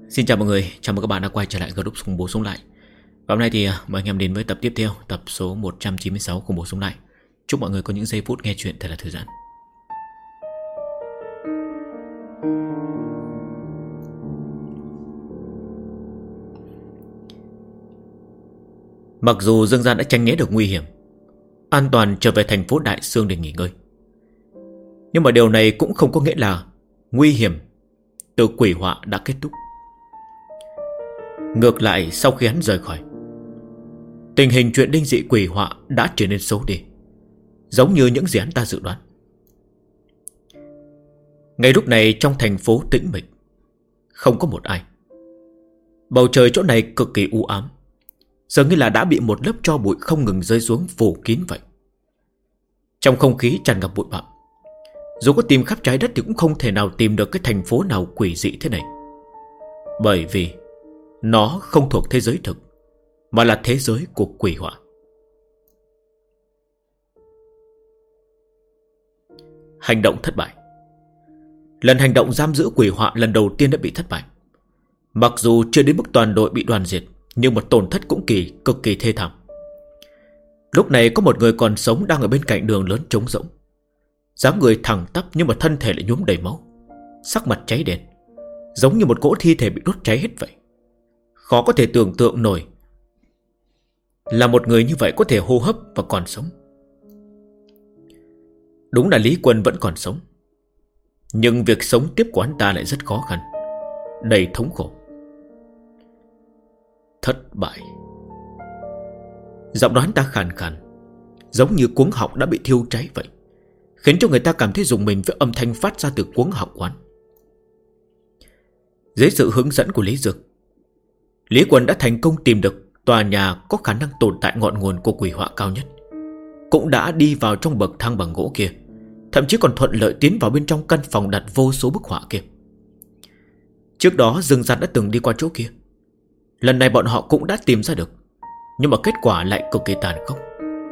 Xin chào mọi người, chào mừng các bạn đã quay trở lại group Khủng Bố Sống Lại. Và hôm nay thì mời anh em đến với tập tiếp theo, tập số 196 Khủng Bố Sống Lại. Chúc mọi người có những giây phút nghe chuyện thật là thư giãn. Mặc dù Dương Gian đã tránh né được nguy hiểm, an toàn trở về thành phố Đại Sương để nghỉ ngơi, nhưng mà điều này cũng không có nghĩa là nguy hiểm từ quỷ họa đã kết thúc. Ngược lại, sau khi hắn rời khỏi, tình hình chuyện linh dị quỷ họa đã trở nên xấu đi, giống như những gì hắn ta dự đoán. Ngay lúc này trong thành phố tĩnh mịch, không có một ai. Bầu trời chỗ này cực kỳ u ám, dường như là đã bị một lớp tro bụi không ngừng rơi xuống phủ kín vậy. Trong không khí tràn ngập bụi bặm, dù có tìm khắp trái đất thì cũng không thể nào tìm được cái thành phố nào quỷ dị thế này. Bởi vì nó không thuộc thế giới thực, mà là thế giới của quỷ họa. Hành động thất bại. Lần hành động giam giữ quỷ họa lần đầu tiên đã bị thất bại. Mặc dù chưa đến mức toàn đội bị đoàn diệt, nhưng mà tổn thất cũng cực kỳ thê thảm. Lúc này có một người còn sống đang ở bên cạnh đường lớn trống rỗng. Dáng người thẳng tắp nhưng mà thân thể lại nhuốm đầy máu, sắc mặt cháy đen, giống như một cỗ thi thể bị đốt cháy hết vậy. Khó có thể tưởng tượng nổi là một người như vậy có thể hô hấp và còn sống. Đúng là Lý Quân vẫn còn sống, nhưng việc sống tiếp của hắn ta lại rất khó khăn, đầy thống khổ. Thất bại. Giọng nói hắn ta khàn khàn, giống như cuống họng đã bị thiêu cháy vậy, khiến cho người ta cảm thấy rùng mình với âm thanh phát ra từ cuống họng quán. Dưới sự hướng dẫn của Lý Dược, Lý Quân đã thành công tìm được tòa nhà có khả năng tồn tại ngọn nguồn của quỷ họa cao nhất, cũng đã đi vào trong bậc thang bằng gỗ kia, thậm chí còn thuận lợi tiến vào bên trong căn phòng đặt vô số bức họa kia. Trước đó Dương Gian đã từng đi qua chỗ kia, lần này bọn họ cũng đã tìm ra được, nhưng mà kết quả lại cực kỳ tàn khốc.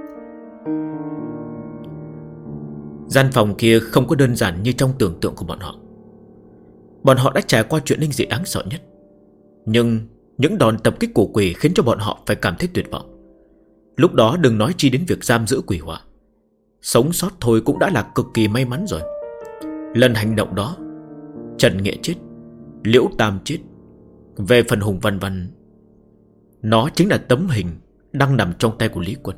Gian phòng kia không có đơn giản như trong tưởng tượng của bọn họ. Bọn họ đã trải qua chuyện linh dị đáng sợ nhất, nhưng những đòn tập kích của quỷ khiến cho bọn họ phải cảm thấy tuyệt vọng. Lúc đó đừng nói chi đến việc giam giữ quỷ họa, sống sót thôi cũng đã là cực kỳ may mắn rồi. Lần hành động đó, Trần Nghệ chết, Liễu Tam chết. Về phần Hùng Văn Văn, nó chính là tấm hình đang nằm trong tay của Lý Quân.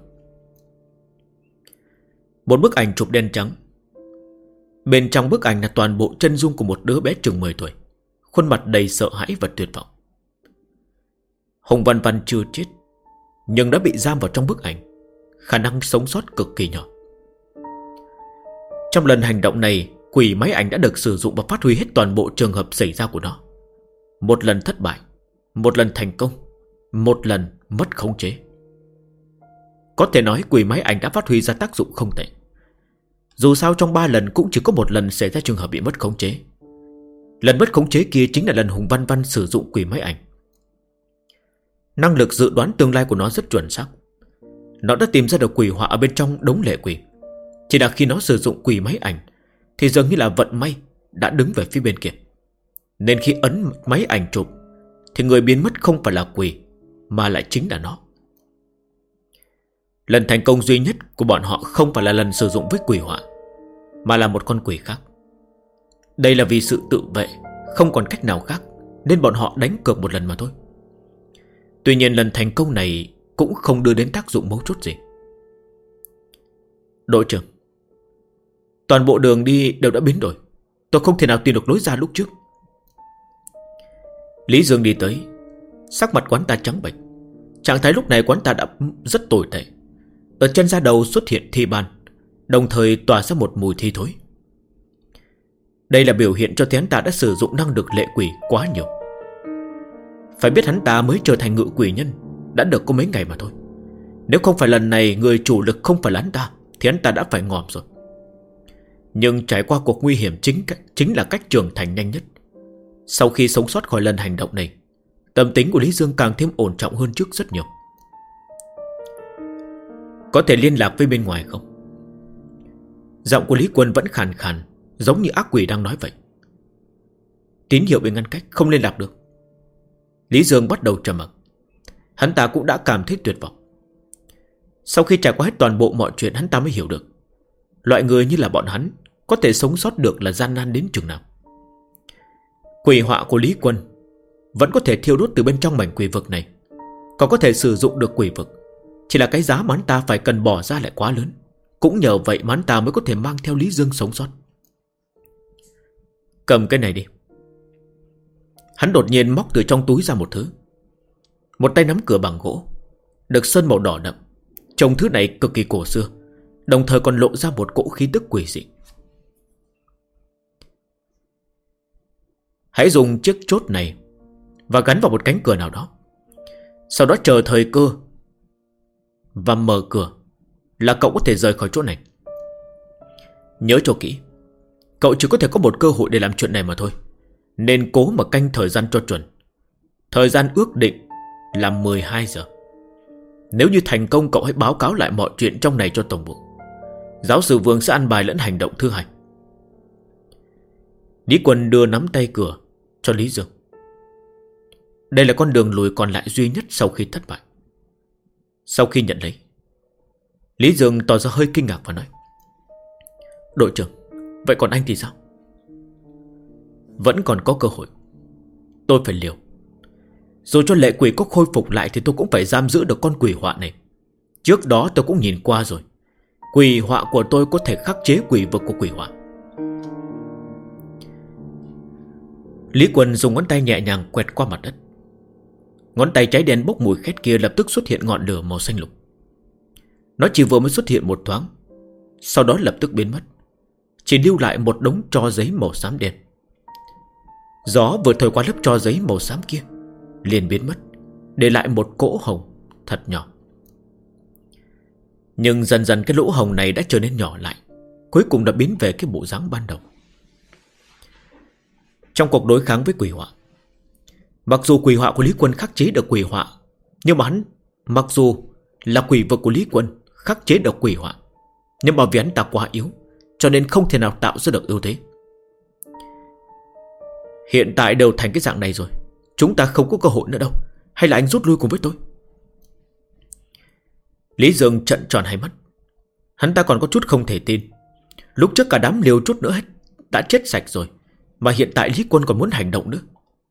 Một bức ảnh chụp đen trắng. Bên trong bức ảnh là toàn bộ chân dung của một đứa bé chừng 10 tuổi, khuôn mặt đầy sợ hãi và tuyệt vọng. Hùng Văn Văn chưa chết, nhưng đã bị giam vào trong bức ảnh, khả năng sống sót cực kỳ nhỏ. Trong lần hành động này, quỷ máy ảnh đã được sử dụng và phát huy hết toàn bộ trường hợp xảy ra của nó. Một lần thất bại, một lần thành công, một lần mất khống chế. Có thể nói quỷ máy ảnh đã phát huy ra tác dụng không tệ. Dù sao trong 3 lần cũng chỉ có một lần xảy ra trường hợp bị mất khống chế. Lần mất khống chế kia chính là lần Hùng Văn Văn sử dụng quỷ máy ảnh. Năng lực dự đoán tương lai của nó rất chuẩn xác. Nó đã tìm ra được quỷ họa ở bên trong đống lệ quỷ. Chỉ là khi nó sử dụng quỷ máy ảnh thì dường như là vận may đã đứng về phía bên kia, nên khi ấn máy ảnh chụp thì người biến mất không phải là quỷ, mà lại chính là nó. Lần thành công duy nhất của bọn họ không phải là lần sử dụng với quỷ họa, mà là một con quỷ khác. Đây là vì sự tự vệ, không còn cách nào khác, nên bọn họ đánh cược một lần mà thôi. Tuy nhiên lần thành công này cũng không đưa đến tác dụng mấu chốt gì. Đội trưởng, toàn bộ đường đi đều đã biến đổi, tôi không thể nào tìm được lối ra lúc trước. Lý Dương đi tới, sắc mặt quán ta trắng bệch. Trạng thái lúc này quán ta đã rất tồi tệ. Ở chân da đầu xuất hiện thi ban, đồng thời tỏa ra một mùi thi thối. Đây là biểu hiện cho thấy hắn ta đã sử dụng năng lực lệ quỷ quá nhiều. Phải biết hắn ta mới trở thành ngự quỷ nhân đã được có mấy ngày mà thôi. Nếu không phải lần này người chủ lực không phải là hắn ta thì hắn ta đã phải ngòm rồi. Nhưng trải qua cuộc nguy hiểm chính là cách trưởng thành nhanh nhất. Sau khi sống sót khỏi lần hành động này, tâm tính của Lý Dương càng thêm ổn trọng hơn trước rất nhiều. Có thể liên lạc với bên ngoài không? Giọng của Lý Quân vẫn khàn khàn, giống như ác quỷ đang nói vậy. Tín hiệu bị ngăn cách, không liên lạc được. Lý Dương bắt đầu trầm mặc. Hắn ta cũng đã cảm thấy tuyệt vọng. Sau khi trải qua hết toàn bộ mọi chuyện, hắn ta mới hiểu được loại người như là bọn hắn có thể sống sót được là gian nan đến chừng nào. Quỷ họa của Lý Quân vẫn có thể thiêu đốt từ bên trong mảnh quỷ vực này, còn có thể sử dụng được quỷ vực. Chỉ là cái giá mà hắn ta phải cần bỏ ra lại quá lớn. Cũng nhờ vậy mà hắn ta mới có thể mang theo Lý Dương sống sót. Cầm cái này đi. Hắn đột nhiên móc từ trong túi ra một thứ. Một tay nắm cửa bằng gỗ, được sơn màu đỏ đậm. Trông thứ này cực kỳ cổ xưa, đồng thời còn lộ ra một cỗ khí tức quỷ dị. Hãy dùng chiếc chốt này và gắn vào một cánh cửa nào đó. Sau đó chờ thời cơ và mở cửa là cậu có thể rời khỏi chỗ này. Nhớ cho kỹ, cậu chỉ có thể có một cơ hội để làm chuyện này mà thôi, nên cố mà canh thời gian cho chuẩn. Thời gian ước định là 12 giờ. Nếu như thành công, cậu hãy báo cáo lại mọi chuyện trong này cho tổng bộ. Giáo sư Vương sẽ ăn bài lẫn hành động thứ hai. Lý Quân đưa nắm tay cửa cho Lý Dương. Đây là con đường lùi còn lại duy nhất sau khi thất bại. Sau khi nhận lấy, Lý Dương tỏ ra hơi kinh ngạc và nói: Đội trưởng, vậy còn anh thì sao? Vẫn còn có cơ hội. Tôi phải liều. Dù cho lệ quỷ có khôi phục lại thì tôi cũng phải giam giữ được con quỷ họa này. Trước đó tôi cũng nhìn qua rồi. Quỷ họa của tôi có thể khắc chế quỷ vực của quỷ họa. Lý Quân dùng ngón tay nhẹ nhàng quẹt qua mặt đất. Ngón tay cháy đen bốc mùi khét kia lập tức xuất hiện ngọn lửa màu xanh lục. Nó chỉ vừa mới xuất hiện một thoáng, sau đó lập tức biến mất, chỉ lưu lại một đống tro giấy màu xám đen. Gió vừa thổi qua lớp tro giấy màu xám kia liền biến mất, để lại một cỗ hồng thật nhỏ. Nhưng dần dần cái lỗ hồng này đã trở nên nhỏ lại, cuối cùng đã biến về cái bộ dáng ban đầu. Trong cuộc đối kháng với quỷ họa, mặc dù quỷ họa của Lý Quân khắc chế được quỷ họa, nhưng mà hắn, mặc dù là quỷ vực của Lý Quân khắc chế được quỷ họa, nhưng mà vì hắn ta quá yếu, cho nên không thể nào tạo ra được ưu thế. Hiện tại đều thành cái dạng này rồi, chúng ta không có cơ hội nữa đâu. Hay là anh rút lui cùng với tôi? Lý Dương trợn tròn hai mắt. Hắn ta còn có chút không thể tin. Lúc trước cả đám liều chút nữa hết đã chết sạch rồi, mà hiện tại Lý Quân còn muốn hành động nữa.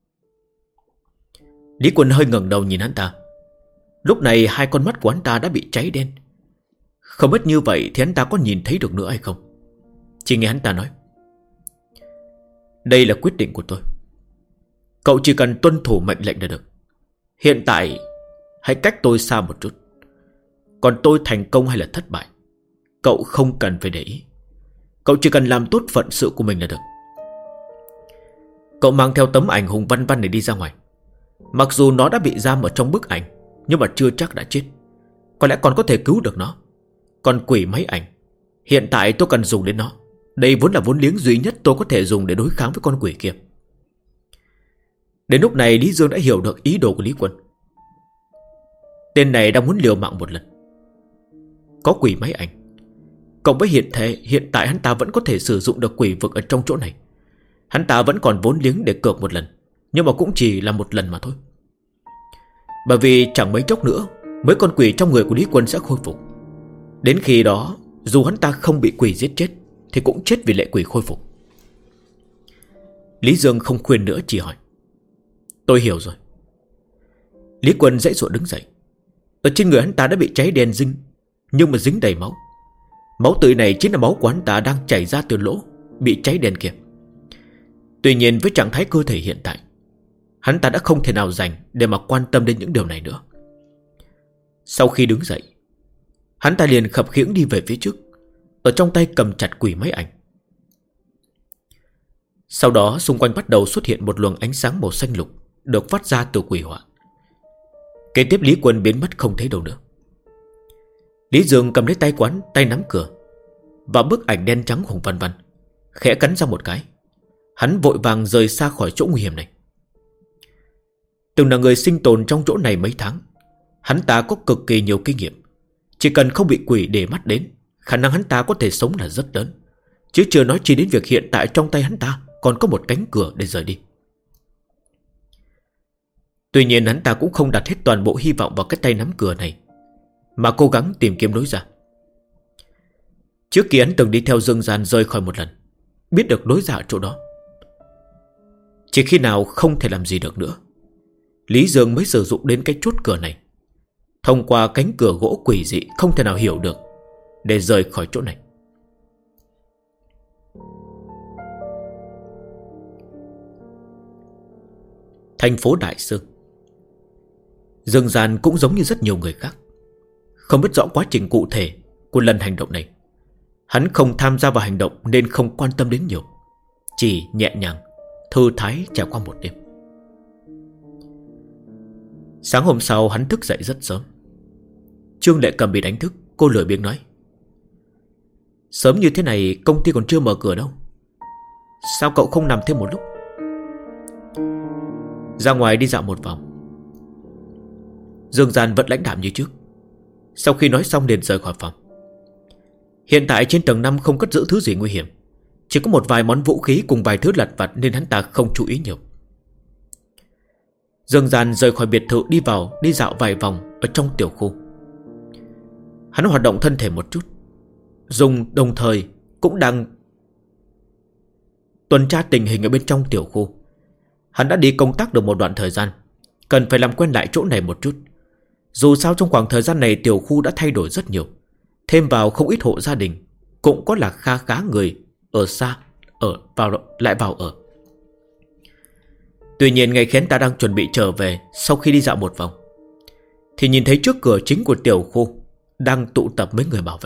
Lý Quân hơi ngẩng đầu nhìn hắn ta. Lúc này hai con mắt của hắn ta đã bị cháy đen. Không biết như vậy thì hắn ta có nhìn thấy được nữa hay không. Chỉ nghe hắn ta nói: Đây là quyết định của tôi. Cậu chỉ cần tuân thủ mệnh lệnh là được. Hiện tại hãy cách tôi xa một chút. Còn tôi thành công hay là thất bại, cậu không cần phải để ý. Cậu chỉ cần làm tốt phận sự của mình là được. Cậu mang theo tấm ảnh Hùng Văn Văn này đi ra ngoài. Mặc dù nó đã bị giam ở trong bức ảnh, nhưng mà chưa chắc đã chết. Có lẽ còn có thể cứu được nó. Còn quỷ máy ảnh, hiện tại tôi cần dùng đến nó. Đây vốn là vốn liếng duy nhất tôi có thể dùng để đối kháng với con quỷ kia. Đến lúc này Lý Dương đã hiểu được ý đồ của Lý Quân. Tên này đang muốn liều mạng một lần. Có quỷ máy ảnh, cộng với hiện tại hắn ta vẫn có thể sử dụng được quỷ vực ở trong chỗ này. Hắn ta vẫn còn vốn liếng để cược một lần, nhưng mà cũng chỉ là một lần mà thôi. Bởi vì chẳng mấy chốc nữa mấy con quỷ trong người của Lý Quân sẽ khôi phục. Đến khi đó, dù hắn ta không bị quỷ giết chết thì cũng chết vì lệ quỷ khôi phục. Lý Dương không khuyên nữa, chỉ hỏi: Tôi hiểu rồi. Lý Quân dãy dụa đứng dậy. Ở trên người hắn ta đã bị cháy đen dính, nhưng mà dính đầy máu. Máu tươi này chính là máu của hắn ta đang chảy ra từ lỗ bị cháy đen kia. Tuy nhiên với trạng thái cơ thể hiện tại, hắn ta đã không thể nào dành để mà quan tâm đến những điều này nữa. Sau khi đứng dậy, hắn ta liền khập khiễng đi về phía trước, ở trong tay cầm chặt quỷ máy ảnh. Sau đó xung quanh bắt đầu xuất hiện một luồng ánh sáng màu xanh lục được phát ra từ quỷ họa. Kế tiếp Lý Quân biến mất không thấy đâu nữa. Lý Dương cầm lấy tay quán, tay nắm cửa và bức ảnh đen trắng Hùng Văn Văn, khẽ cắn ra một cái. Hắn vội vàng rời xa khỏi chỗ nguy hiểm này. Từng là người sinh tồn trong chỗ này mấy tháng, hắn ta có cực kỳ nhiều kinh nghiệm. Chỉ cần không bị quỷ để mắt đến, khả năng hắn ta có thể sống là rất lớn. Chứ chưa nói chi đến việc hiện tại trong tay hắn ta còn có một cánh cửa để rời đi. Tuy nhiên hắn ta cũng không đặt hết toàn bộ hy vọng vào cái tay nắm cửa này, mà cố gắng tìm kiếm lối ra. Trước kia hắn từng đi theo Dương Gian rời khỏi một lần, biết được lối ra ở chỗ đó. Chỉ khi nào không thể làm gì được nữa, Lý Dương mới sử dụng đến cái chốt cửa này, thông qua cánh cửa gỗ quỷ dị không thể nào hiểu được, để rời khỏi chỗ này. Thành phố Đại Sương. Dương Gian cũng giống như rất nhiều người khác, không biết rõ quá trình cụ thể của lần hành động này. Hắn không tham gia vào hành động nên không quan tâm đến nhiều, chỉ nhẹ nhàng thư thái trải qua một đêm. Sáng hôm sau hắn thức dậy rất sớm. Trương Lệ Cầm bị đánh thức, cô lười biếng nói: sớm như thế này công ty còn chưa mở cửa đâu, sao cậu không nằm thêm một lúc? Ra ngoài đi dạo một vòng. Dương Gian vẫn lãnh đạm như trước. Sau khi nói xong liền rời khỏi phòng. Hiện tại trên tầng 5 không cất giữ thứ gì nguy hiểm, chỉ có một vài món vũ khí cùng vài thứ lặt vặt nên hắn ta không chú ý nhiều. Dương Gian rời khỏi biệt thự đi dạo vài vòng ở trong tiểu khu. Hắn hoạt động thân thể một chút, đồng thời cũng đang tuần tra tình hình ở bên trong tiểu khu. Hắn đã đi công tác được một đoạn thời gian, cần phải làm quen lại chỗ này một chút. Dù sao trong khoảng thời gian này tiểu khu đã thay đổi rất nhiều, thêm vào không ít hộ gia đình, cũng có là kha khá người ở xa lại vào ở. Tuy nhiên ngày khi hắn ta đang chuẩn bị trở về sau khi đi dạo một vòng, thì nhìn thấy trước cửa chính của tiểu khu đang tụ tập mấy người bảo vệ.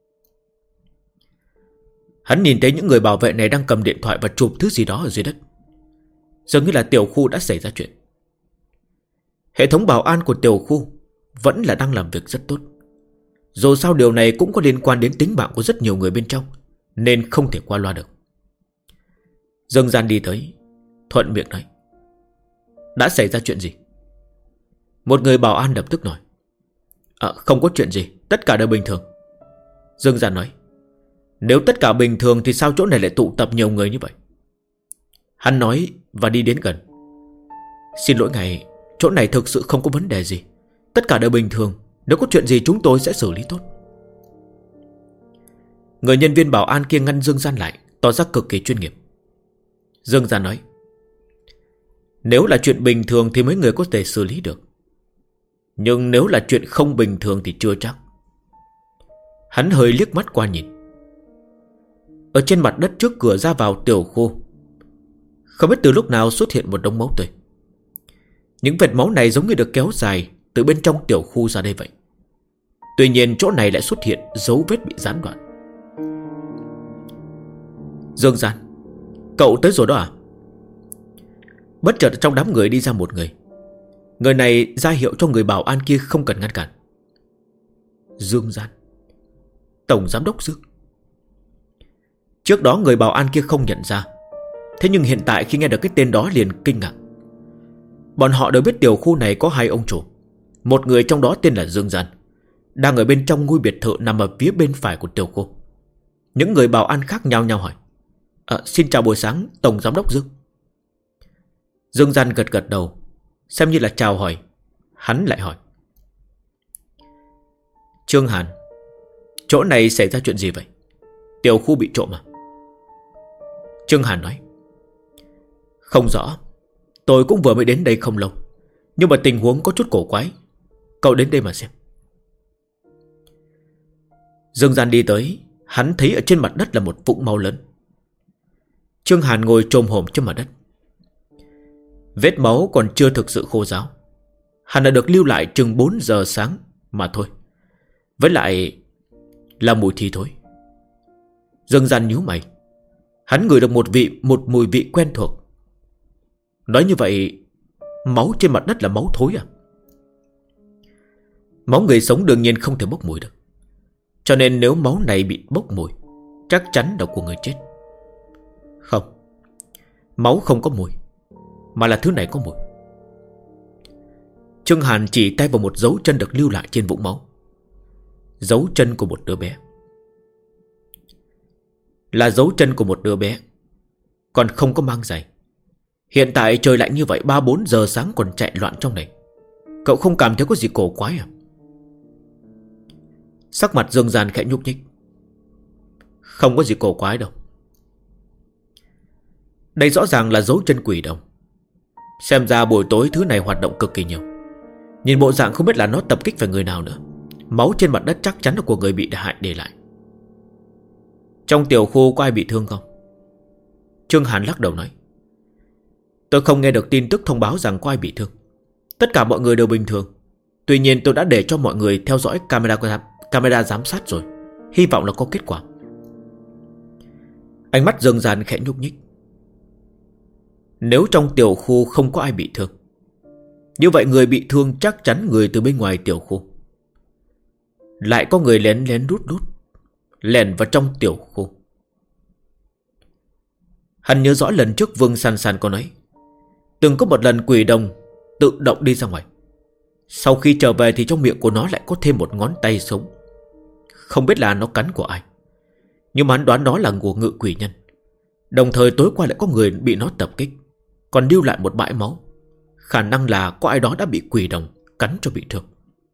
Hắn nhìn thấy những người bảo vệ này đang cầm điện thoại và chụp thứ gì đó ở dưới đất. Dường như là tiểu khu đã xảy ra chuyện. Hệ thống bảo an của tiểu khu vẫn là đang làm việc rất tốt. Dù sao điều này cũng có liên quan đến tính mạng của rất nhiều người bên trong, nên không thể qua loa được. Dương Gian đi tới, thuận miệng nói: đã xảy ra chuyện gì? Một người bảo an lập tức nói: không có chuyện gì, tất cả đều bình thường. Dương Gian nói: nếu tất cả bình thường thì sao chỗ này lại tụ tập nhiều người như vậy? Hắn nói và đi đến gần: xin lỗi ngài, chỗ này thực sự không có vấn đề gì, tất cả đều bình thường, nếu có chuyện gì chúng tôi sẽ xử lý tốt. Người nhân viên bảo an kia ngăn Dương Gian lại, tỏ ra cực kỳ chuyên nghiệp. Dương Gian nói: nếu là chuyện bình thường thì mấy người có thể xử lý được, nhưng nếu là chuyện không bình thường thì chưa chắc. Hắn hơi liếc mắt qua nhìn. Ở trên mặt đất trước cửa ra vào tiểu khu, không biết từ lúc nào xuất hiện một đống máu tươi. Những vệt máu này giống như được kéo dài từ bên trong tiểu khu ra đây vậy. Tuy nhiên chỗ này lại xuất hiện dấu vết bị gián đoạn. Dương Gian, cậu tới rồi đó à? Bất chợt trong đám người đi ra một người. Người này ra hiệu cho người bảo an kia không cần ngăn cản. Dương Gian, Tổng Giám đốc Dương. Trước đó người bảo an kia không nhận ra, thế nhưng hiện tại khi nghe được cái tên đó liền kinh ngạc. Bọn họ đều biết tiểu khu này có hai ông chủ. Một người trong đó tên là Dương Gian, đang ở bên trong ngôi biệt thự nằm ở phía bên phải của tiểu khu. Những người bảo an khác nhao nhao hỏi: xin chào buổi sáng Tổng Giám đốc Dương. Dương Gian gật gật đầu, xem như là chào hỏi. Hắn lại hỏi: Trương Hàn, chỗ này xảy ra chuyện gì vậy? Tiểu khu bị trộm à? Trương Hàn nói: không rõ, tôi cũng vừa mới đến đây không lâu, nhưng mà tình huống có chút cổ quái. Cậu đến đây mà xem. Dương Gian đi tới, hắn thấy ở trên mặt đất là một vũng máu lớn. Trương Hàn ngồi chồm hổm trên mặt đất. Vết máu còn chưa thực sự khô ráo, hắn đã được lưu lại chừng 4 giờ sáng mà thôi. Với lại là mùi thi thối. Dương Gian nhíu mày. Hắn ngửi được một mùi vị quen thuộc. Nói như vậy, máu trên mặt đất là máu thối à? Máu người sống đương nhiên không thể bốc mùi được, cho nên nếu máu này bị bốc mùi, chắc chắn là của người chết. Không, máu không có mùi, mà là thứ này có mùi. Trương Hàn chỉ tay vào một dấu chân được lưu lại trên vũng máu. Dấu chân của một đứa bé. Là dấu chân của một đứa bé, còn không có mang giày. Hiện tại trời lạnh như vậy, 3-4 giờ sáng còn chạy loạn trong này, cậu không cảm thấy có gì cổ quái à? Sắc mặt Dương Gian khẽ nhúc nhích. Không có gì cổ quái đâu. Đây rõ ràng là dấu chân quỷ đồng. Xem ra buổi tối thứ này hoạt động cực kỳ nhiều. Nhìn bộ dạng không biết là nó tập kích về người nào nữa. Máu trên mặt đất chắc chắn là của người bị hại để lại. Trong tiểu khu có ai bị thương không? Trương Hàn lắc đầu nói. Tôi không nghe được tin tức thông báo rằng có ai bị thương. Tất cả mọi người đều bình thường. Tuy nhiên tôi đã để cho mọi người theo dõi camera giám sát rồi. Hy vọng là có kết quả. Ánh mắt Dương Gian khẽ nhúc nhích. Nếu trong tiểu khu không có ai bị thương, như vậy người bị thương chắc chắn người từ bên ngoài tiểu khu. Lại có người lén lén rút lèn vào trong tiểu khu. Hắn nhớ rõ lần trước Vương San San có nói, từng có một lần quỷ đồng tự động đi ra ngoài. Sau khi trở về thì trong miệng của nó lại có thêm một ngón tay sống. Không biết là nó cắn của ai, nhưng mà hắn đoán đó là của ngự quỷ nhân. Đồng thời tối qua lại có người bị nó tập kích, còn lưu lại một bãi máu. Khả năng là có ai đó đã bị quỷ đồng cắn cho bị thương.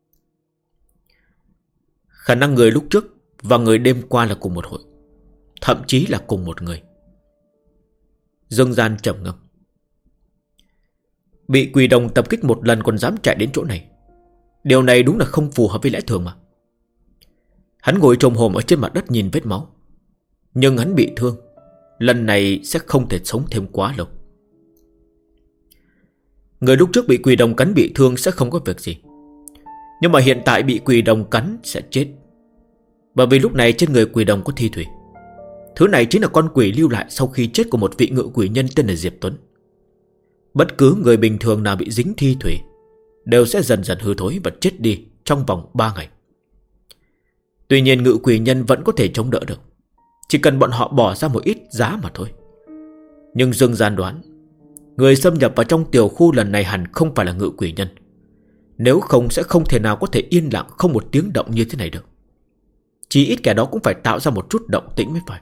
Khả năng người lúc trước và người đêm qua là cùng một hội, thậm chí là cùng một người. Dương Gian trầm ngâm. Bị quỷ đồng tập kích một lần còn dám chạy đến chỗ này, điều này đúng là không phù hợp với lẽ thường mà. Hắn ngồi chồm hổm ở trên mặt đất nhìn vết máu. Nhưng hắn bị thương, lần này sẽ không thể sống thêm quá lâu. Người lúc trước bị quỷ đồng cắn bị thương sẽ không có việc gì, nhưng mà hiện tại bị quỷ đồng cắn sẽ chết. Bởi vì lúc này trên người quỷ đồng có thi thủy. Thứ này chính là con quỷ lưu lại sau khi chết của một vị ngự quỷ nhân tên là Diệp Tuấn. Bất cứ người bình thường nào bị dính thi thủy đều sẽ dần dần hư thối và chết đi trong vòng 3 ngày. Tuy nhiên ngự quỷ nhân vẫn có thể chống đỡ được, chỉ cần bọn họ bỏ ra một ít giá mà thôi. Nhưng Dương Gian đoán, người xâm nhập vào trong tiểu khu lần này hẳn không phải là ngự quỷ nhân. Nếu không sẽ không thể nào có thể yên lặng không một tiếng động như thế này được. Chỉ ít kẻ đó cũng phải tạo ra một chút động tĩnh mới phải.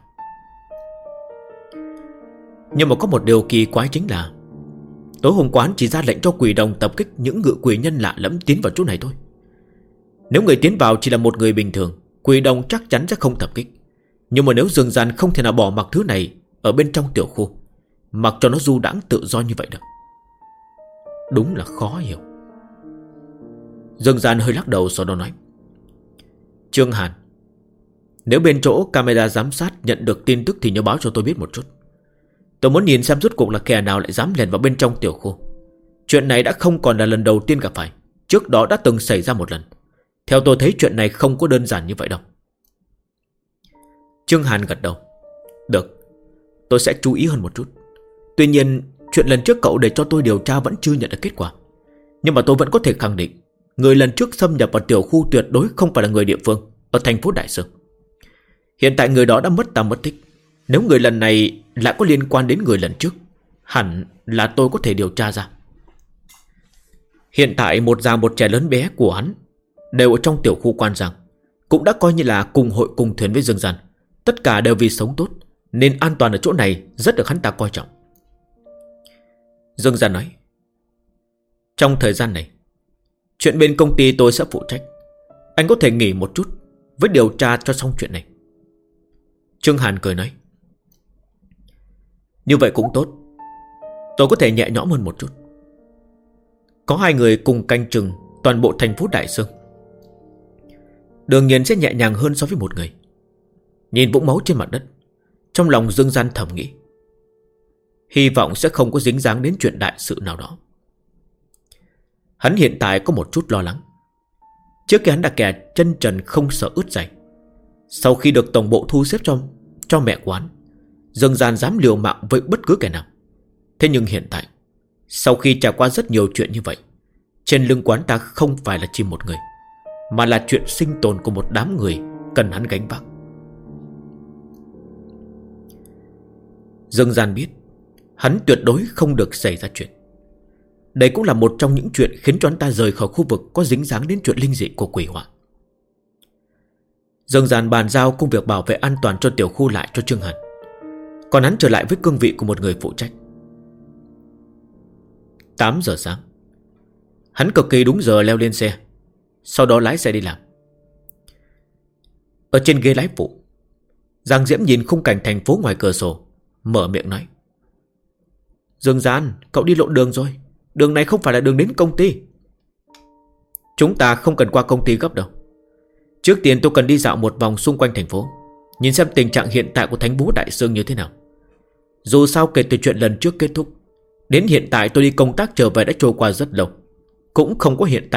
Nhưng mà có một điều kỳ quái chính là tối hôm qua chỉ ra lệnh cho quỷ đồng tập kích những ngự quỷ nhân lạ lẫm tiến vào chỗ này thôi. Nếu người tiến vào chỉ là một người bình thường, quỷ đồng chắc chắn sẽ không tập kích. Nhưng mà nếu Dương Gian không thể nào bỏ mặc thứ này ở bên trong tiểu khu, mặc cho nó du đãng tự do như vậy được, đúng là khó hiểu. Dương Gian hơi lắc đầu sau đó nói, Trương Hàn, nếu bên chỗ camera giám sát nhận được tin tức thì nhớ báo cho tôi biết một chút. Tôi muốn nhìn xem rốt cuộc là kẻ nào lại dám lèn vào bên trong tiểu khu. Chuyện này đã không còn là lần đầu tiên gặp phải, trước đó đã từng xảy ra một lần. Theo tôi thấy chuyện này không có đơn giản như vậy đâu. Trương Hàn gật đầu. Được, tôi sẽ chú ý hơn một chút. Tuy nhiên chuyện lần trước cậu để cho tôi điều tra vẫn chưa nhận được kết quả. Nhưng mà tôi vẫn có thể khẳng định người lần trước xâm nhập vào tiểu khu tuyệt đối không phải là người địa phương ở thành phố Đại Sơn. Hiện tại người đó đã mất tăm mất tích. Nếu người lần này lại có liên quan đến người lần trước, hẳn là tôi có thể điều tra ra. Hiện tại một già một trẻ lớn bé của hắn đều ở trong tiểu khu Quan Giang, cũng đã coi như là cùng hội cùng thuyền với Dương Gian. Tất cả đều vì sống tốt, nên an toàn ở chỗ này rất được hắn ta coi trọng. Dương Gian nói, trong thời gian này, chuyện bên công ty tôi sẽ phụ trách. Anh có thể nghỉ một chút với điều tra cho xong chuyện này. Trương Hàn cười nói, như vậy cũng tốt, tôi có thể nhẹ nhõm hơn một chút. Có 2 người cùng canh chừng toàn bộ thành phố Đại Sơn, đương nhiên sẽ nhẹ nhàng hơn so với một người. Nhìn vũng máu trên mặt đất, trong lòng Dương Gian thầm nghĩ, hy vọng sẽ không có dính dáng đến chuyện đại sự nào đó. Hắn hiện tại có một chút lo lắng. Trước kia hắn đã kẻ chân trần không sợ ướt giày. Sau khi được tổng bộ thu xếp cho mẹ quán, Dương Gian dám liều mạng với bất cứ kẻ nào. Thế nhưng hiện tại, sau khi trải qua rất nhiều chuyện như vậy, trên lưng quán ta không phải là chỉ một người, mà là chuyện sinh tồn của một đám người cần hắn gánh vác. Dương Gian biết hắn tuyệt đối không được xảy ra chuyện. Đây cũng là một trong những chuyện khiến cho hắn ta rời khỏi khu vực có dính dáng đến chuyện linh dị của quỷ họa. Dương Gian bàn giao công việc bảo vệ an toàn cho tiểu khu lại cho Trương Hàn, còn hắn trở lại với cương vị của một người phụ trách. 8 giờ sáng. Hắn cực kỳ đúng giờ leo lên xe, sau đó lái xe đi làm. Ở trên ghế lái phụ, Giang Diễm nhìn khung cảnh thành phố ngoài cửa sổ, mở miệng nói: Dương Gian, cậu đi lộn đường rồi. Đường này không phải là đường đến công ty. Chúng ta không cần qua công ty gấp đâu. Trước tiên tôi cần đi dạo một vòng xung quanh thành phố, nhìn xem tình trạng hiện tại của Thánh Bố Đại Sương như thế nào. Dù sao kể từ chuyện lần trước kết thúc, đến hiện tại tôi đi công tác trở về đã trôi qua rất lâu, cũng không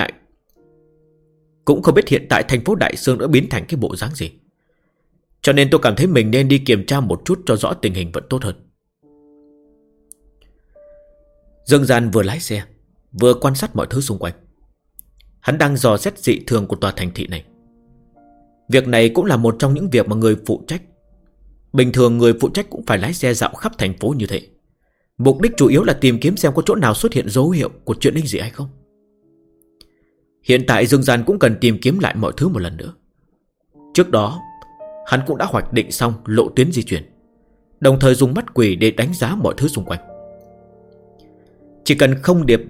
biết hiện tại thành phố Đại Sương đã biến thành cái bộ dáng gì. Cho nên tôi cảm thấy mình nên đi kiểm tra một chút cho rõ tình hình vẫn tốt hơn. Dương Gian vừa lái xe vừa quan sát mọi thứ xung quanh. Hắn đang dò xét dị thường của tòa thành thị này. Việc này cũng là một trong những việc mà người phụ trách. Bình thường người phụ trách cũng phải lái xe dạo khắp thành phố như thế. Mục đích chủ yếu là tìm kiếm xem có chỗ nào xuất hiện dấu hiệu của chuyện linh dị hay không. Hiện tại Dương Gian cũng cần tìm kiếm lại mọi thứ một lần nữa. Trước đó hắn cũng đã hoạch định xong lộ tuyến di chuyển, đồng thời dùng mắt quỷ để đánh giá mọi thứ xung quanh. Chỉ cần không điệp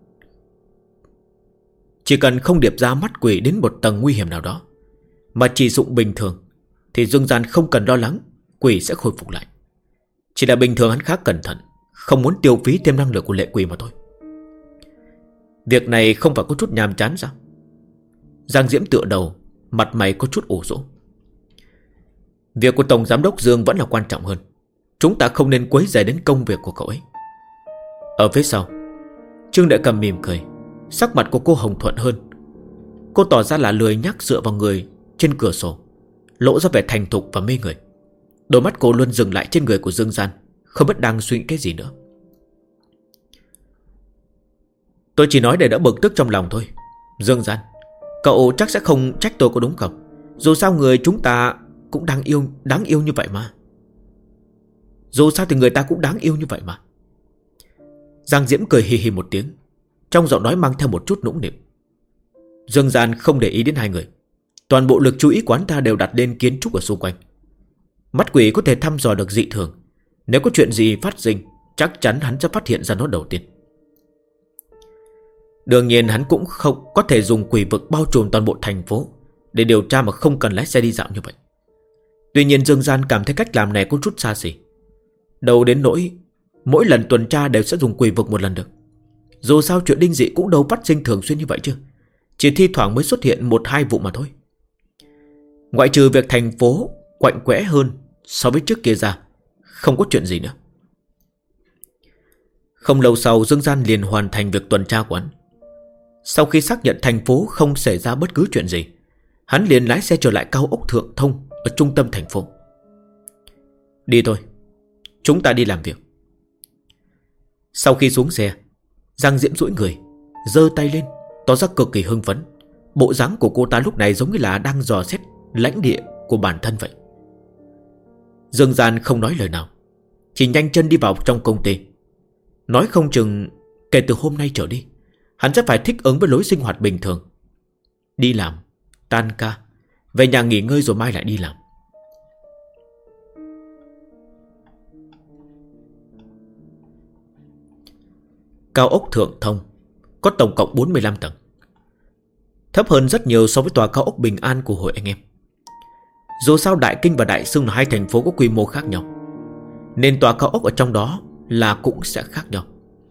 ra mắt quỷ đến một tầng nguy hiểm nào đó, mà chỉ dụng bình thường, thì Dương Gian không cần lo lắng quỷ sẽ khôi phục lại. Chỉ là bình thường hắn khá cẩn thận, không muốn tiêu phí thêm năng lượng của lệ quỷ mà thôi. Việc này không phải có chút nhàm chán sao? Giang Diễm tựa đầu, mặt mày có chút ủ rũ. Việc của Tổng Giám đốc Dương vẫn là quan trọng hơn. Chúng ta không nên quấy rầy đến công việc của cậu ấy. Ở phía sau, Trương Đại Cầm mỉm cười. Sắc mặt của cô hồng thuận hơn. Cô tỏ ra là lười nhác dựa vào người trên cửa sổ, lộ ra vẻ thành thục và mê người. Đôi mắt cô luôn dừng lại trên người của Dương Gian, không biết đang suy nghĩ cái gì nữa. Tôi chỉ nói để đỡ bực tức trong lòng thôi. Dương Gian, cậu chắc sẽ không trách tôi có đúng không? Dù sao người chúng ta cũng đáng yêu như vậy mà. Giang Diễm cười hì hì một tiếng, trong giọng nói mang theo một chút nũng nịu. Dương Gian không để ý đến hai người. Toàn bộ lực chú ý của hắn ta đều đặt lên kiến trúc ở xung quanh. Mắt quỷ có thể thăm dò được dị thường. Nếu có chuyện gì phát sinh, chắc chắn hắn sẽ phát hiện ra nó đầu tiên. Đương nhiên hắn cũng không có thể dùng quỷ vực bao trùm toàn bộ thành phố để điều tra mà không cần lái xe đi dạo như vậy. Tuy nhiên Dương Gian cảm thấy cách làm này có chút xa xỉ. Đâu đến nỗi mỗi lần tuần tra đều sẽ dùng quỷ vực một lần được. Dù sao chuyện linh dị cũng đâu phát sinh thường xuyên như vậy chứ. Chỉ thi thoảng mới xuất hiện 1-2 vụ mà thôi. Ngoại trừ việc thành phố quạnh quẽ hơn so với trước kia ra, không có chuyện gì nữa. Không lâu sau, Dương Gian liền hoàn thành việc tuần tra của hắn. Sau khi xác nhận thành phố không xảy ra bất cứ chuyện gì, hắn liền lái xe trở lại cao ốc Thượng Thông ở trung tâm thành phố. Đi thôi, chúng ta đi làm việc. Sau khi xuống xe, Giang Diễm duỗi người, giơ tay lên, tỏ ra cực kỳ hưng phấn. Bộ dáng của cô ta lúc này giống như là đang dò xét lãnh địa của bản thân vậy. Dương Gian không nói lời nào, chỉ nhanh chân đi vào trong công ty. Nói không chừng kể từ hôm nay trở đi, hắn sẽ phải thích ứng với lối sinh hoạt bình thường. Đi làm, tan ca, về nhà nghỉ ngơi rồi mai lại đi làm. Cao ốc Thượng Thông có tổng cộng 45 tầng, thấp hơn rất nhiều so với tòa cao ốc Bình An của hội anh em. Dù sao Đại Kinh và Đại Sương là hai thành phố có quy mô khác nhau, nên tòa cao ốc ở trong đó là cũng sẽ khác nhau.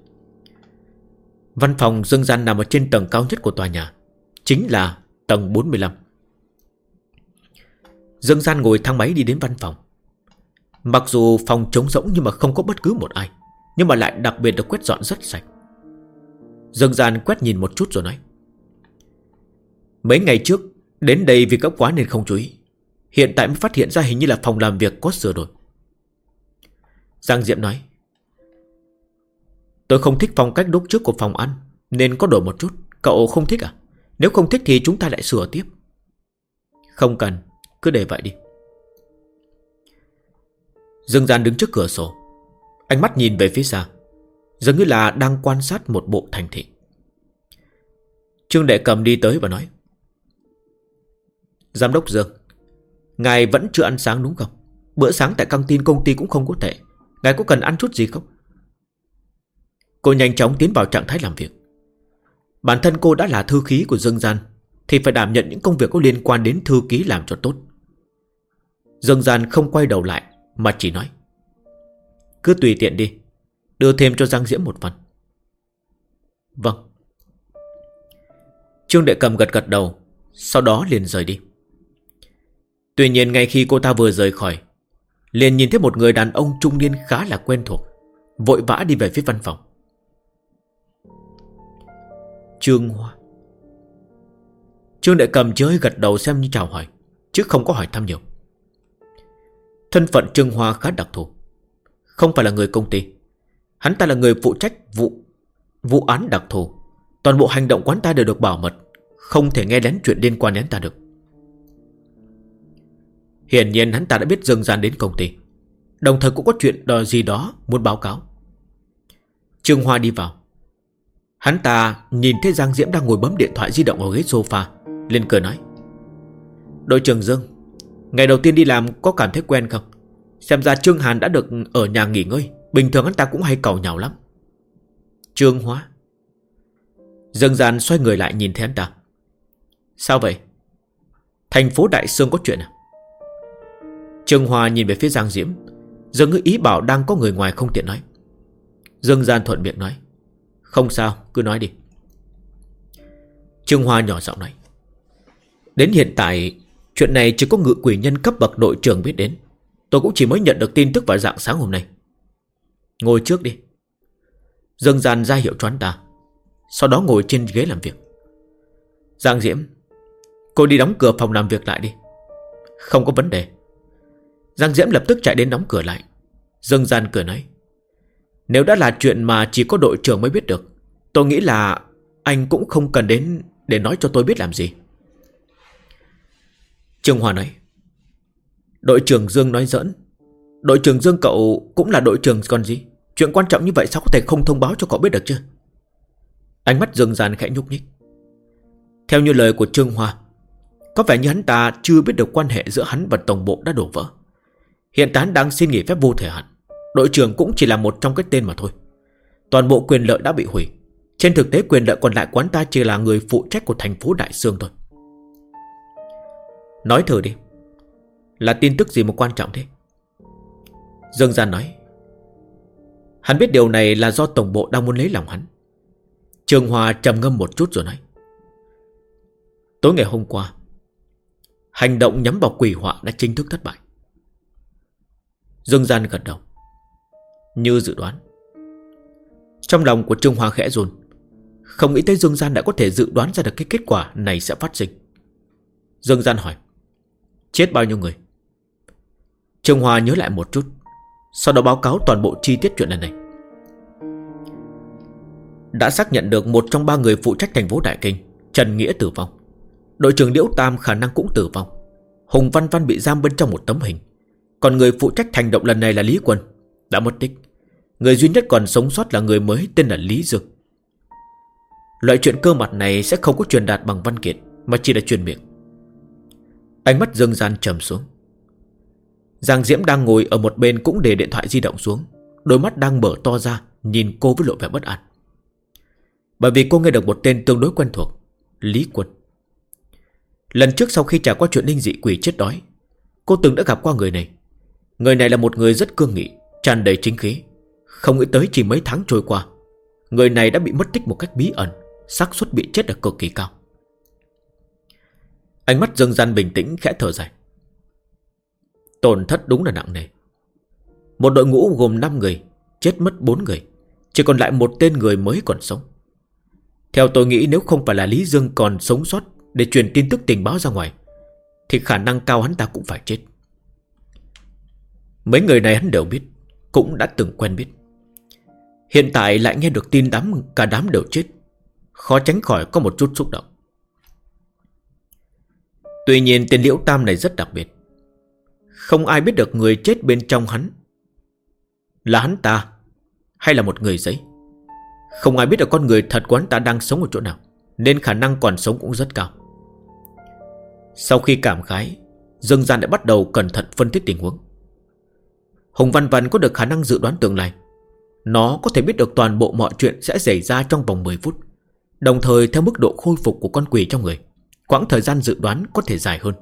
Văn phòng Dương Gian nằm ở trên tầng cao nhất của tòa nhà, chính là tầng 45. Dương Gian ngồi thang máy đi đến văn phòng. Mặc dù phòng trống rỗng nhưng mà không có bất cứ một ai, nhưng mà lại đặc biệt được quét dọn rất sạch. Dương Gian quét nhìn một chút rồi nói: mấy ngày trước đến đây vì gấp quá nên không chú ý, hiện tại mới phát hiện ra hình như là phòng làm việc có sửa đổi. Giang Diệm nói: tôi không thích phong cách lúc trước của phòng ăn nên có đổi một chút. Cậu không thích à? Nếu không thích thì chúng ta lại sửa tiếp. Không cần, cứ để vậy đi. Dương Gian đứng trước cửa sổ, ánh mắt nhìn về phía xa, dường như là đang quan sát một bộ thành thị. Trương Đệ Cầm đi tới và nói: Giám đốc Dương, ngài vẫn chưa ăn sáng đúng không? Bữa sáng tại căng tin công ty cũng không có tệ. Ngài có cần ăn chút gì không? Cô nhanh chóng tiến vào trạng thái làm việc. Bản thân cô đã là thư ký của Dương Gian thì phải đảm nhận những công việc có liên quan đến thư ký làm cho tốt. Dương Gian không quay đầu lại mà chỉ nói: cứ tùy tiện đi, đưa thêm cho Giang Diễm một phần. Vâng. Trương Đệ Cầm gật gật đầu, sau đó liền rời đi. Tuy nhiên ngay khi cô ta vừa rời khỏi, liền nhìn thấy một người đàn ông trung niên khá là quen thuộc, vội vã đi về phía văn phòng. Trương Hoa. Trương Đệ Cầm chỉ hơi gật đầu xem như chào hỏi, chứ không có hỏi thăm nhiều. Thân phận Trương Hoa khá đặc thù, không phải là người công ty. Hắn ta là người phụ trách vụ án đặc thù. Toàn bộ hành động quán ta đều được bảo mật, không thể nghe lén chuyện liên quan đến ta được. Hiển nhiên hắn ta đã biết Dương Gian đến công ty, đồng thời cũng có chuyện gì đó muốn báo cáo. Trương Hoa đi vào. Hắn ta nhìn thấy Giang Diễm đang ngồi bấm điện thoại di động ở ghế sofa, liền cười nói: đội trưởng Dương, ngày đầu tiên đi làm có cảm thấy quen không? Xem ra Trương Hàn đã được ở nhà nghỉ ngơi. Bình thường hắn ta cũng hay càu nhàu lắm. Trương Hoa. Dương Gian xoay người lại nhìn thấy hắn ta. Sao vậy? Thành phố Đại Sương có chuyện à? Trương Hoa nhìn về phía Giang Diễm, dường như ý bảo đang có người ngoài không tiện nói. Dương Gian thuận miệng nói: không sao, cứ nói đi. Trương Hoa nhỏ giọng nói: đến hiện tại chuyện này chỉ có Ngự Quỷ Nhân cấp bậc đội trưởng biết đến. Tôi cũng chỉ mới nhận được tin tức vào rạng sáng hôm nay. Ngồi trước đi. Dương Gian ra hiệu cho hắn ta, sau đó ngồi trên ghế làm việc. Giang Diễm, cô đi đóng cửa phòng làm việc lại đi. Không có vấn đề. Giang Diễm lập tức chạy đến đóng cửa lại. Dương Gian cười nói: nếu đã là chuyện mà chỉ có đội trưởng mới biết được, tôi nghĩ là anh cũng không cần đến để nói cho tôi biết làm gì. Trương Hoa nói: đội trưởng Dương nói giỡn. Đội trưởng Dương cậu cũng là đội trưởng còn gì. Chuyện quan trọng như vậy sao có thể không thông báo cho cậu biết được chứ? Ánh mắt Dương Gian khẽ nhúc nhích. Theo như lời của Trương Hoa, có vẻ như hắn ta chưa biết được quan hệ giữa hắn và tổng bộ đã đổ vỡ. Hiện tại hắn đang xin nghỉ phép vô thời hạn. Đội trưởng cũng chỉ là một trong cái tên mà thôi. Toàn bộ quyền lợi đã bị hủy. Trên thực tế quyền lợi còn lại của hắn ta chỉ là người phụ trách của thành phố Đại Sương thôi. Nói thử đi, là tin tức gì mà quan trọng thế? Dương Gian nói: hắn biết điều này là do tổng bộ đang muốn lấy lòng hắn. Trương Hoa trầm ngâm một chút rồi nói: tối ngày hôm qua, hành động nhắm vào quỷ họa đã chính thức thất bại. Dương Gian gật đầu. Như dự đoán. Trong lòng của Trương Hoa khẽ run. Không nghĩ tới Dương Gian đã có thể dự đoán ra được cái kết quả này sẽ phát sinh. Dương Gian hỏi: chết bao nhiêu người? Trương Hoa nhớ lại một chút, sau đó báo cáo toàn bộ chi tiết chuyện lần này. Đã xác nhận được một trong 3 người phụ trách thành phố Đại Kinh, Trần Nghĩa tử vong. Đội trưởng Liễu Tam khả năng cũng tử vong. Hùng Văn Văn bị giam bên trong một tấm hình. Còn người phụ trách hành động lần này là Lý Quân, đã mất tích. Người duy nhất còn sống sót là người mới tên là Lý Dương. Loại chuyện cơ mật này sẽ không có truyền đạt bằng văn kiện, mà chỉ là truyền miệng. Ánh mắt Dương Gian trầm xuống. Giang Diễm đang ngồi ở một bên cũng để điện thoại di động xuống, đôi mắt đang mở to ra nhìn cô với lộ vẻ bất an. Bởi vì cô nghe được một tên tương đối quen thuộc, Lý Quân. Lần trước sau khi trải qua chuyện linh dị quỷ chết đói, cô từng đã gặp qua người này. Người này là một người rất cương nghị, tràn đầy chính khí. Không nghĩ tới chỉ mấy tháng trôi qua, người này đã bị mất tích một cách bí ẩn, xác suất bị chết là cực kỳ cao. Ánh mắt Dương Gian bình tĩnh khẽ thở dài. Tổn thất đúng là nặng nề. Một đội ngũ gồm 5 người, chết mất 4 người, chỉ còn lại một tên người mới còn sống. Theo tôi nghĩ nếu không phải là Lý Dương còn sống sót để truyền tin tức tình báo ra ngoài, thì khả năng cao hắn ta cũng phải chết. Mấy người này hắn đều biết, cũng đã từng quen biết. Hiện tại lại nghe được tin cả đám đều chết, khó tránh khỏi có một chút xúc động. Tuy nhiên tên Liễu Tam này rất đặc biệt. Không ai biết được người chết bên trong hắn là hắn ta hay là một người giấy. Không ai biết được con người thật của hắn ta đang sống ở chỗ nào, nên khả năng còn sống cũng rất cao. Sau khi cảm khái, Dương Gian đã bắt đầu cẩn thận phân tích tình huống. Hùng Văn Văn có được khả năng dự đoán tương lai. Nó có thể biết được toàn bộ mọi chuyện sẽ xảy ra trong vòng 10 phút. Đồng thời theo mức độ khôi phục của con quỷ trong người, quãng thời gian dự đoán có thể dài hơn.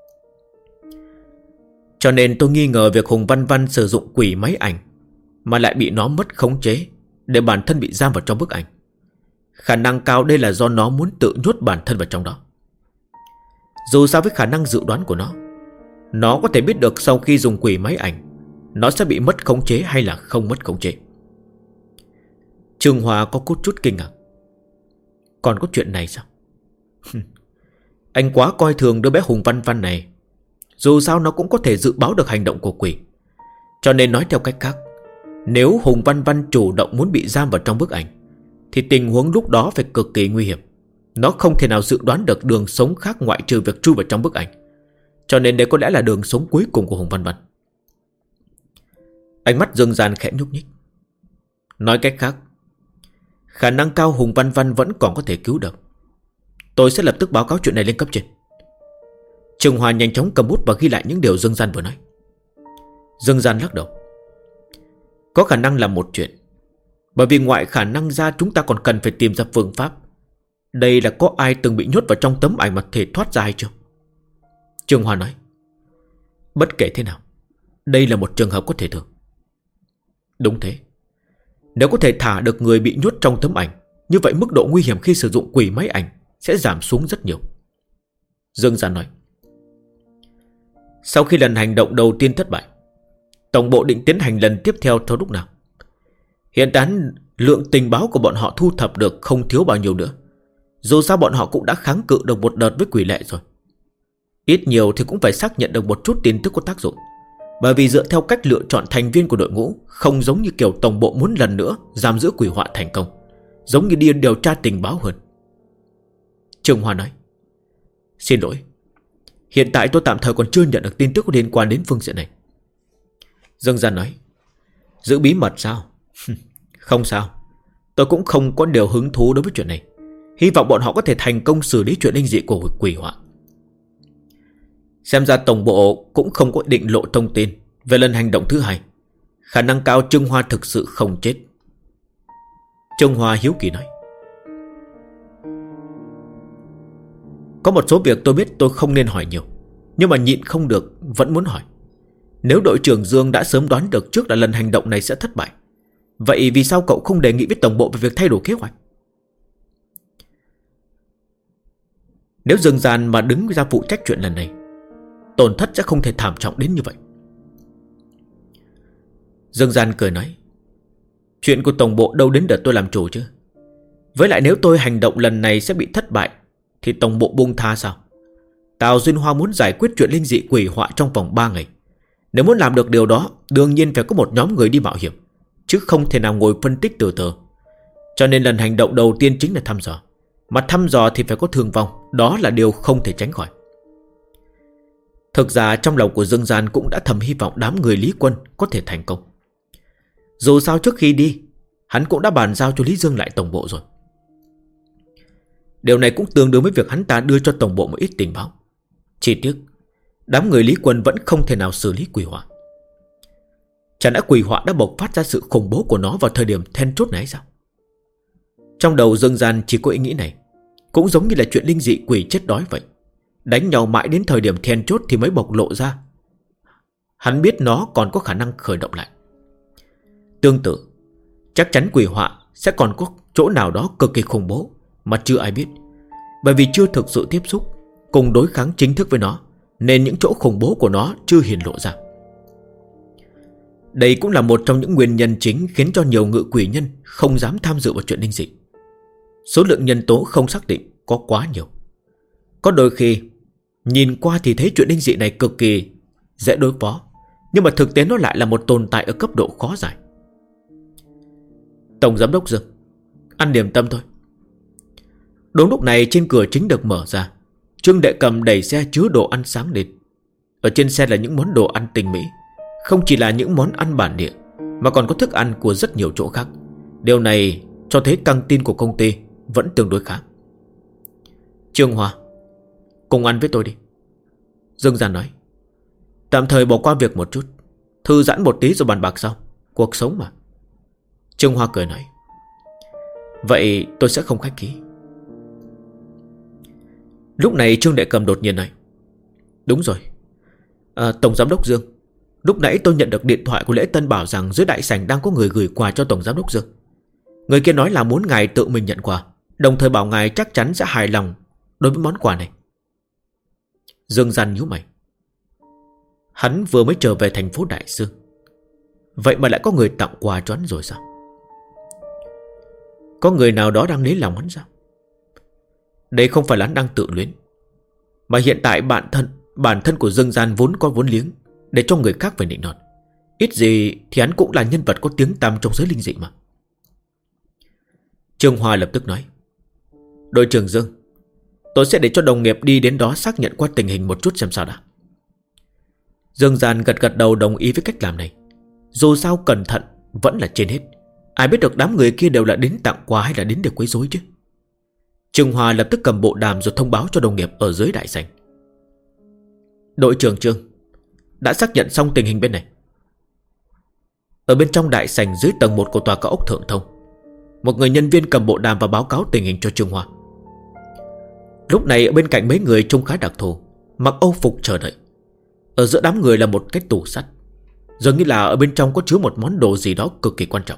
Cho nên tôi nghi ngờ việc Hùng Văn Văn sử dụng quỷ máy ảnh mà lại bị nó mất khống chế, để bản thân bị giam vào trong bức ảnh. Khả năng cao đây là do nó muốn tự nhốt bản thân vào trong đó. Dù sao với khả năng dự đoán của nó có thể biết được sau khi dùng quỷ máy ảnh nó sẽ bị mất khống chế hay là không mất khống chế. Trương Hòa có chút kinh ngạc. Còn có chuyện này sao? Anh quá coi thường đứa bé Hùng Văn Văn này. Dù sao nó cũng có thể dự báo được hành động của quỷ. Cho nên nói theo cách khác, nếu Hùng Văn Văn chủ động muốn bị giam vào trong bức ảnh thì tình huống lúc đó phải cực kỳ nguy hiểm. Nó không thể nào dự đoán được đường sống khác ngoại trừ việc chui vào trong bức ảnh. Cho nên đây có lẽ là đường sống cuối cùng của Hùng Văn Văn. Ánh mắt Dương Gian khẽ nhúc nhích. Nói cách khác, khả năng cao Hùng Văn Văn vẫn còn có thể cứu được. Tôi sẽ lập tức báo cáo chuyện này lên cấp trên. Trường Hòa nhanh chóng cầm bút và ghi lại những điều Dương Gian vừa nói. Dương Gian lắc đầu. Có khả năng là một chuyện, bởi vì ngoại khả năng ra chúng ta còn cần phải tìm ra phương pháp. Đây là có ai từng bị nhốt vào trong tấm ảnh mà thể thoát ra hay chưa? Trường Hòa nói. Bất kể thế nào, đây là một trường hợp có thể thường. Đúng thế. Nếu có thể thả được người bị nhốt trong tấm ảnh, như vậy mức độ nguy hiểm khi sử dụng quỷ máy ảnh sẽ giảm xuống rất nhiều. Dương Gian nói. Sau khi lần hành động đầu tiên thất bại, tổng bộ định tiến hành lần tiếp theo theo lúc nào? Hiện tại lượng tình báo của bọn họ thu thập được không thiếu bao nhiêu nữa. Dù sao bọn họ cũng đã kháng cự được một đợt với quỷ lệ rồi. Ít nhiều thì cũng phải xác nhận được một chút tin tức có tác dụng. Bởi vì dựa theo cách lựa chọn thành viên của đội ngũ, không giống như kiểu tổng bộ muốn lần nữa giam giữ quỷ họa thành công, giống như đi điều tra tình báo hơn. Trương Hoa nói. Xin lỗi, hiện tại tôi tạm thời còn chưa nhận được tin tức liên quan đến phương diện này. Dương Gian nói. Giữ bí mật sao? Không sao, tôi cũng không có điều hứng thú đối với chuyện này. Hy vọng bọn họ có thể thành công xử lý chuyện linh dị của quỷ họa. Xem ra tổng bộ cũng không có định lộ thông tin về lần hành động thứ hai. Khả năng cao Trương Hoa thực sự không chết. Trương Hoa hiếu kỳ nói. Có một số việc tôi biết tôi không nên hỏi nhiều, nhưng mà nhịn không được vẫn muốn hỏi. Nếu đội trưởng Dương đã sớm đoán được trước là lần hành động này sẽ thất bại, vậy vì sao cậu không đề nghị với tổng bộ về việc thay đổi kế hoạch? Nếu Dương Gian mà đứng ra phụ trách chuyện lần này, tổn thất sẽ không thể thảm trọng đến như vậy. Dương Gian cười nói. Chuyện của tổng bộ đâu đến đợt tôi làm chủ chứ. Với lại nếu tôi hành động lần này sẽ bị thất bại thì tổng bộ buông tha sao? Tào Duyên Hoa muốn giải quyết chuyện linh dị quỷ họa trong vòng 3 ngày. Nếu muốn làm được điều đó, đương nhiên phải có một nhóm người đi mạo hiểm, chứ không thể nào ngồi phân tích từ từ. Cho nên lần hành động đầu tiên chính là thăm dò. Mà thăm dò thì phải có thương vong, đó là điều không thể tránh khỏi. Thực ra trong lòng của Dương Gian cũng đã thầm hy vọng đám người Lý Quân có thể thành công. Dù sao trước khi đi, hắn cũng đã bàn giao cho Lý Dương lại tổng bộ rồi. Điều này cũng tương đương với việc hắn ta đưa cho tổng bộ một ít tình báo. Chỉ tiếc đám người Lý Quân vẫn không thể nào xử lý quỷ họa. Chẳng lẽ quỷ họa đã bộc phát ra sự khủng bố của nó vào thời điểm then chốt này sao? Trong đầu Dương Gian chỉ có ý nghĩ này. Cũng giống như là chuyện linh dị quỷ chết đói vậy. Đánh nhau mãi đến thời điểm then chốt thì mới bộc lộ ra. Hắn biết nó còn có khả năng khởi động lại. Tương tự, chắc chắn quỷ họa sẽ còn có chỗ nào đó cực kỳ khủng bố mà chưa ai biết. Bởi vì chưa thực sự tiếp xúc cùng đối kháng chính thức với nó, nên những chỗ khủng bố của nó chưa hiển lộ ra. Đây cũng là một trong những nguyên nhân chính khiến cho nhiều ngự quỷ nhân không dám tham dự vào chuyện linh dị. Số lượng nhân tố không xác định có quá nhiều. Có đôi khi nhìn qua thì thấy chuyện linh dị này cực kỳ dễ đối phó, nhưng mà thực tế nó lại là một tồn tại ở cấp độ khó giải. Tổng giám đốc Dương, ăn điểm tâm thôi. Đúng lúc này trên cửa chính được mở ra. Trương Đệ Cầm đẩy xe chứa đồ ăn sáng đến. Ở trên xe là những món đồ ăn tinh mỹ. Không chỉ là những món ăn bản địa, mà còn có thức ăn của rất nhiều chỗ khác. Điều này cho thấy căng tin của công ty vẫn tương đối khá. Trương Hòa, cùng ăn với tôi đi. Dương Gian nói. Tạm thời bỏ qua việc một chút, thư giãn một tí rồi bàn bạc sau. Cuộc sống mà. Trương Hoa cười nói: Vậy tôi sẽ không khách khí. Lúc này Trương Đệ Cầm đột nhiên nói: Đúng rồi, Tổng Giám Đốc Dương, lúc nãy tôi nhận được điện thoại của Lễ Tân bảo rằng dưới đại sảnh đang có người gửi quà cho Tổng Giám Đốc Dương. Người kia nói là muốn ngài tự mình nhận quà, đồng thời bảo ngài chắc chắn sẽ hài lòng đối với món quà này. Dương Gian nhíu mày. Hắn vừa mới trở về thành phố Đại Dương, vậy mà lại có người tặng quà cho hắn rồi sao? Có người nào đó đang lấy lòng hắn sao? Đây không phải là hắn đang tự luyến, mà hiện tại bản thân của Dương Gian vốn có vốn liếng để cho người khác phải nịnh nọt. Ít gì thì hắn cũng là nhân vật có tiếng tăm trong giới linh dị mà. Trương Hoa lập tức nói: Đội trưởng Dương, tôi sẽ để cho đồng nghiệp đi đến đó xác nhận qua tình hình một chút xem sao đã. Dương Gian gật đầu đồng ý với cách làm này. Dù sao cẩn thận vẫn là trên hết. Ai biết được đám người kia đều là đến tặng quà hay là đến để quấy rối chứ. Trương Hoa lập tức cầm bộ đàm rồi thông báo cho đồng nghiệp ở dưới đại sảnh: Đội trưởng Trương đã xác nhận xong tình hình bên này. Ở bên trong đại sảnh dưới tầng 1 của tòa cao ốc Thượng Thông, một người nhân viên cầm bộ đàm và báo cáo tình hình cho Trương Hoa. Lúc này ở bên cạnh mấy người trông khá đặc thù, mặc âu phục chờ đợi. Ở giữa đám người là một cái tủ sắt, dường như là ở bên trong có chứa một món đồ gì đó cực kỳ quan trọng.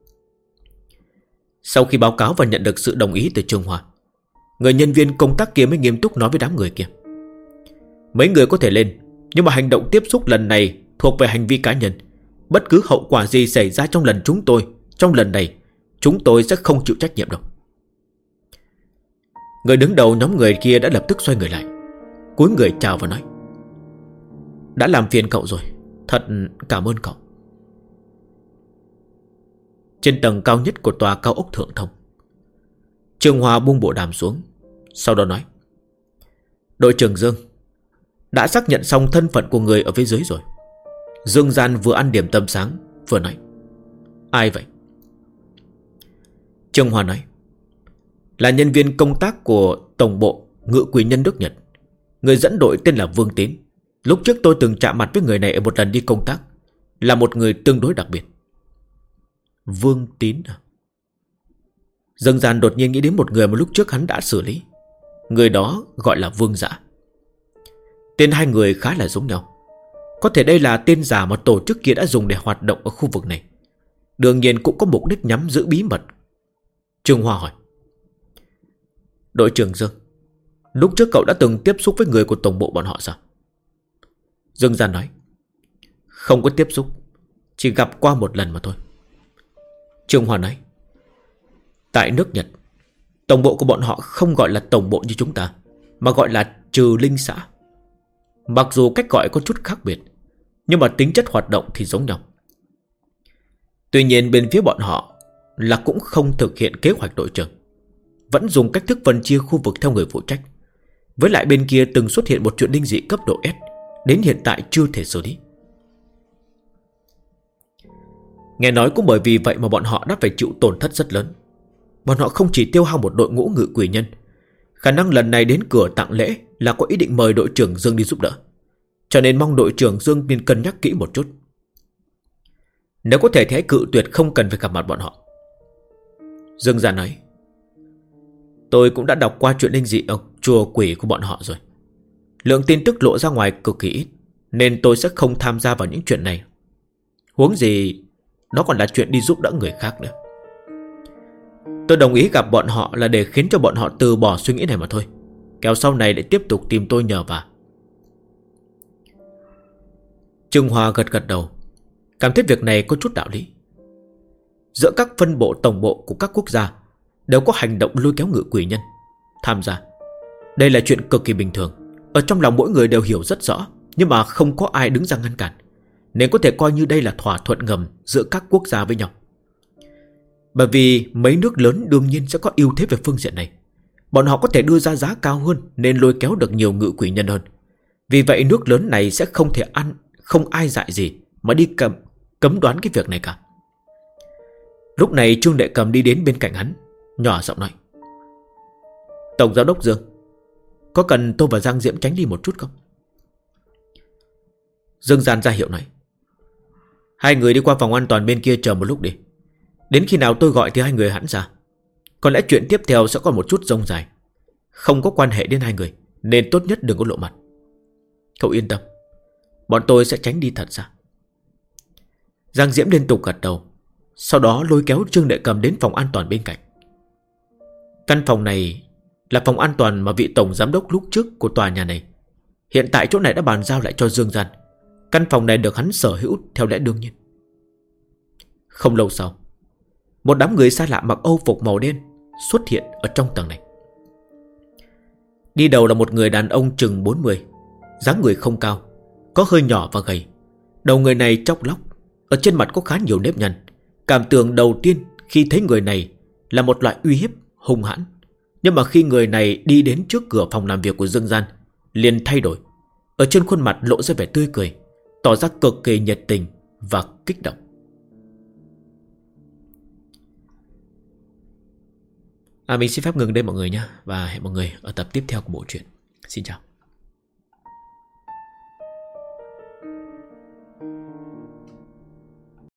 Sau khi báo cáo và nhận được sự đồng ý từ Trương Hoa, người nhân viên công tác kia mới nghiêm túc nói với đám người kia: Mấy người có thể lên, nhưng mà hành động tiếp xúc lần này thuộc về hành vi cá nhân. Bất cứ hậu quả gì xảy ra trong lần này chúng tôi sẽ không chịu trách nhiệm đâu. Người đứng đầu nhóm người kia đã lập tức xoay người lại, cúi người chào và nói: Đã làm phiền cậu rồi, thật cảm ơn cậu. Trên tầng cao nhất của tòa cao ốc Thượng Thông, Trương Hoa buông bộ đàm xuống, sau đó nói: Đội trưởng Dương đã xác nhận xong thân phận của người ở phía dưới rồi. Dương Gian vừa ăn điểm tâm sáng vừa nói: Ai vậy? Trương Hoa nói: Là nhân viên công tác của Tổng bộ Ngự Quỷ Nhân nước Nhật. Người dẫn đội tên là Vương Tín. Lúc trước tôi từng chạm mặt với người này ở một lần đi công tác, là một người tương đối đặc biệt. Vương Tín à? Dương Gian đột nhiên nghĩ đến một người mà lúc trước hắn đã xử lý. Người đó gọi là Vương Dã. Tên hai người khá là giống nhau. Có thể đây là tên giả mà tổ chức kia đã dùng để hoạt động ở khu vực này. Đương nhiên cũng có mục đích nhắm giữ bí mật. Trương Hoa hỏi: Đội trưởng Dương, lúc trước cậu đã từng tiếp xúc với người của tổng bộ bọn họ sao? Dương Gian nói: Không có tiếp xúc, chỉ gặp qua một lần mà thôi. Trương Hoa nói: Tại nước Nhật, tổng bộ của bọn họ không gọi là tổng bộ như chúng ta, mà gọi là trừ linh xã. Mặc dù cách gọi có chút khác biệt, nhưng mà tính chất hoạt động thì giống nhau. Tuy nhiên bên phía bọn họ là cũng không thực hiện kế hoạch đội trưởng, vẫn dùng cách thức phân chia khu vực theo người phụ trách. Với lại bên kia từng xuất hiện một chuyện linh dị cấp độ S, đến hiện tại chưa thể xử lý. Nghe nói cũng bởi vì vậy mà bọn họ đã phải chịu tổn thất rất lớn. Bọn họ không chỉ tiêu hao một đội ngũ ngự quỷ nhân, khả năng lần này đến cửa tặng lễ là có ý định mời đội trưởng Dương đi giúp đỡ. Cho nên mong đội trưởng Dương nên cân nhắc kỹ một chút. Nếu có thể thì hãy cự tuyệt, không cần phải gặp mặt bọn họ. Dương Gia nói: Tôi cũng đã đọc qua chuyện linh dị ở chùa quỷ của bọn họ rồi. Lượng tin tức lộ ra ngoài cực kỳ ít, nên tôi sẽ không tham gia vào những chuyện này. Huống gì đó còn là chuyện đi giúp đỡ người khác nữa. Tôi đồng ý gặp bọn họ là để khiến cho bọn họ từ bỏ suy nghĩ này mà thôi, kéo sau này để tiếp tục tìm tôi nhờ vả. Trương Hoa gật đầu, cảm thấy việc này có chút đạo lý. Giữa các phân bộ tổng bộ của các quốc gia đều có hành động lôi kéo ngự quỷ nhân tham gia. Đây là chuyện cực kỳ bình thường, ở trong lòng mỗi người đều hiểu rất rõ, nhưng mà không có ai đứng ra ngăn cản, nên có thể coi như đây là thỏa thuận ngầm giữa các quốc gia với nhau. Bởi vì mấy nước lớn đương nhiên sẽ có ưu thế về phương diện này. Bọn họ có thể đưa ra giá cao hơn nên lôi kéo được nhiều ngự quỷ nhân hơn. Vì vậy nước lớn này sẽ không thể không ai dại gì mà đi cấm đoán cái việc này cả. Lúc này Trương Đệ Cầm đi đến bên cạnh hắn, nhỏ giọng nói: Tổng Giám Đốc Dương, có cần tôi và Giang Diễm tránh đi một chút không? Dương Gian ra hiệu nói: Hai người đi qua phòng an toàn bên kia chờ một lúc đi. Đến khi nào tôi gọi thì hai người hãn ra. Có lẽ chuyện tiếp theo sẽ có một chút rông dài, không có quan hệ đến hai người, nên tốt nhất đừng có lộ mặt. Cậu yên tâm, bọn tôi sẽ tránh đi thật xa. Giang Diễm liên tục gật đầu, sau đó lôi kéo Trương Đệ Cầm đến phòng an toàn bên cạnh. Căn phòng này là phòng an toàn mà vị tổng giám đốc lúc trước của tòa nhà này. Hiện tại chỗ này đã bàn giao lại cho Dương Gian. Căn phòng này được hắn sở hữu theo lẽ đương nhiên. Không lâu sau, một đám người xa lạ mặc âu phục màu đen xuất hiện ở trong tầng này. Đi đầu là một người đàn ông chừng 40, dáng người không cao, có hơi nhỏ và gầy. Đầu người này chóc lóc, ở trên mặt có khá nhiều nếp nhăn. Cảm tưởng đầu tiên khi thấy người này là một loại uy hiếp hung hãn. Nhưng mà khi người này đi đến trước cửa phòng làm việc của Dương Gian, liền thay đổi. Ở trên khuôn mặt lộ ra vẻ tươi cười, tỏ ra cực kỳ nhiệt tình và kích động. Mình xin phép ngừng đây mọi người nhé. Và hẹn mọi người ở tập tiếp theo của bộ truyện. Xin chào.